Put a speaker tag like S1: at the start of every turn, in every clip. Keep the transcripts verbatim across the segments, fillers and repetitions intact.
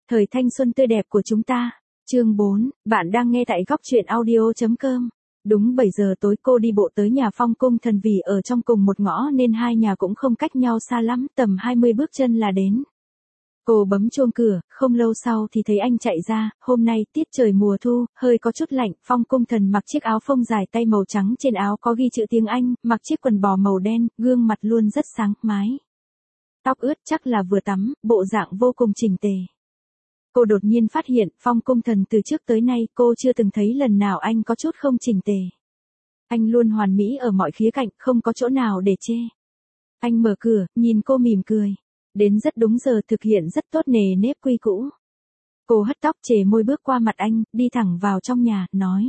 S1: Thời thanh xuân tươi đẹp của chúng ta. Chương bốn, bạn đang nghe tại góc truyện audio.com. Đúng bảy giờ tối cô đi bộ tới nhà Phong Cung Thần vì ở trong cùng một ngõ nên hai nhà cũng không cách nhau xa lắm, tầm hai mươi bước chân là đến. Cô bấm chuông cửa, không lâu sau thì thấy anh chạy ra, hôm nay tiết trời mùa thu, hơi có chút lạnh, Phong Cung Thần mặc chiếc áo phông dài tay màu trắng trên áo có ghi chữ tiếng Anh, mặc chiếc quần bò màu đen, gương mặt luôn rất sáng mái. Tóc ướt chắc là vừa tắm, bộ dạng vô cùng chỉnh tề. Cô đột nhiên phát hiện, Phong Cung Thần từ trước tới nay cô chưa từng thấy lần nào anh có chút không chỉnh tề. Anh luôn hoàn mỹ ở mọi khía cạnh, không có chỗ nào để chê. Anh mở cửa, nhìn cô mỉm cười. Đến rất đúng giờ, thực hiện rất tốt nề nếp quy cũ. Cô hất tóc chề môi bước qua mặt anh, đi thẳng vào trong nhà, nói.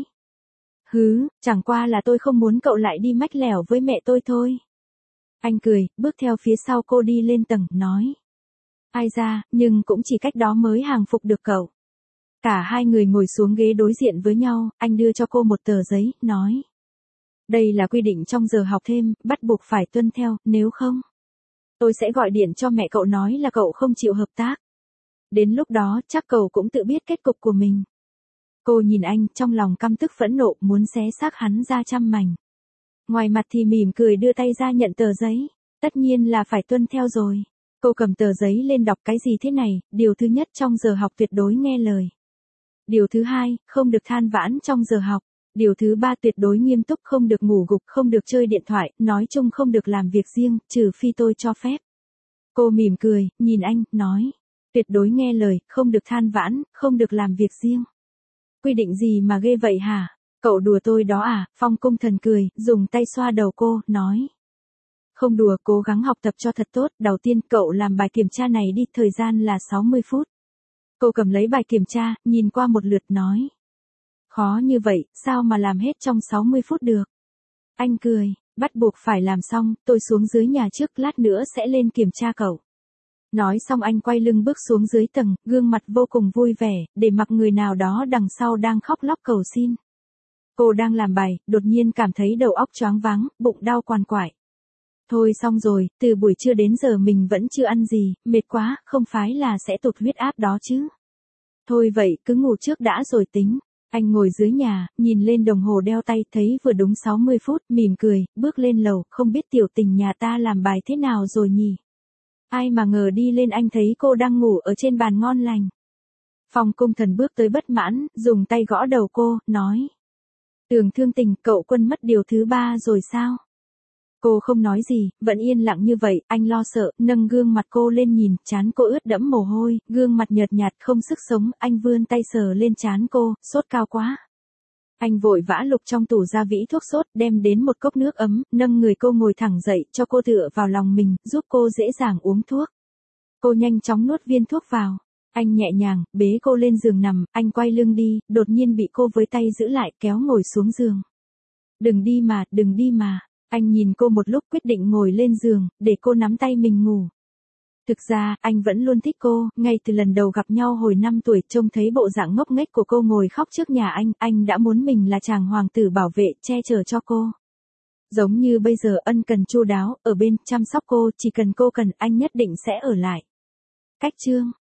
S1: Hứ, chẳng qua là tôi không muốn cậu lại đi mách lẻo với mẹ tôi thôi. Anh cười, bước theo phía sau cô đi lên tầng, nói. Ai ra, nhưng cũng chỉ cách đó mới hàng phục được cậu. Cả hai người ngồi xuống ghế đối diện với nhau, anh đưa cho cô một tờ giấy, nói. Đây là quy định trong giờ học thêm, bắt buộc phải tuân theo, nếu không. Tôi sẽ gọi điện cho mẹ cậu nói là cậu không chịu hợp tác. Đến lúc đó, chắc cậu cũng tự biết kết cục của mình. Cô nhìn anh, trong lòng căm tức phẫn nộ, muốn xé xác hắn ra trăm mảnh. Ngoài mặt thì mỉm cười đưa tay ra nhận tờ giấy. Tất nhiên là phải tuân theo rồi. Cô cầm tờ giấy lên đọc cái gì thế này, điều thứ nhất trong giờ học tuyệt đối nghe lời. Điều thứ hai, không được than vãn trong giờ học. Điều thứ ba tuyệt đối nghiêm túc, không được ngủ gục, không được chơi điện thoại, nói chung không được làm việc riêng, trừ phi tôi cho phép. Cô mỉm cười, nhìn anh, nói. Tuyệt đối nghe lời, không được than vãn, không được làm việc riêng. Quy định gì mà ghê vậy hả? Cậu đùa tôi đó à? Phong Cung Thần cười, dùng tay xoa đầu cô, nói. Không đùa, cố gắng học tập cho thật tốt, đầu tiên cậu làm bài kiểm tra này đi, thời gian là sáu mươi phút. Cô cầm lấy bài kiểm tra, nhìn qua một lượt nói. Khó như vậy, sao mà làm hết trong sáu mươi phút được? Anh cười, bắt buộc phải làm xong, tôi xuống dưới nhà trước, lát nữa sẽ lên kiểm tra cậu. Nói xong anh quay lưng bước xuống dưới tầng, gương mặt vô cùng vui vẻ, để mặc người nào đó đằng sau đang khóc lóc cầu xin. Cô đang làm bài, đột nhiên cảm thấy đầu óc choáng váng, bụng đau quằn quại. Thôi xong rồi, từ buổi trưa đến giờ mình vẫn chưa ăn gì, mệt quá, không phải là sẽ tụt huyết áp đó chứ. Thôi vậy, cứ ngủ trước đã rồi tính. Anh ngồi dưới nhà, nhìn lên đồng hồ đeo tay, thấy vừa đúng sáu mươi phút, mỉm cười, bước lên lầu, không biết tiểu tình nhà ta làm bài thế nào rồi nhỉ? Ai mà ngờ đi lên anh thấy cô đang ngủ ở trên bàn ngon lành. Phong Cung Thần bước tới bất mãn, dùng tay gõ đầu cô, nói. Tường Thương Tình, cậu quên mất điều thứ ba rồi sao? Cô không nói gì, vẫn yên lặng như vậy, anh lo sợ, nâng gương mặt cô lên nhìn, trán cô ướt đẫm mồ hôi, gương mặt nhợt nhạt không sức sống, anh vươn tay sờ lên trán cô, sốt cao quá. Anh vội vã lục trong tủ gia vĩ thuốc sốt, đem đến một cốc nước ấm, nâng người cô ngồi thẳng dậy, cho cô tựa vào lòng mình, giúp cô dễ dàng uống thuốc. Cô nhanh chóng nuốt viên thuốc vào. Anh nhẹ nhàng, bế cô lên giường nằm, anh quay lưng đi, đột nhiên bị cô với tay giữ lại, kéo ngồi xuống giường. Đừng đi mà, đừng đi mà. Anh nhìn cô một lúc quyết định ngồi lên giường, để cô nắm tay mình ngủ. Thực ra, anh vẫn luôn thích cô, ngay từ lần đầu gặp nhau hồi năm tuổi, trông thấy bộ dạng ngốc nghếch của cô ngồi khóc trước nhà anh, anh đã muốn mình là chàng hoàng tử bảo vệ, che chở cho cô. Giống như bây giờ ân cần chu đáo, ở bên, chăm sóc cô, chỉ cần cô cần, anh nhất định sẽ ở lại. Cách chương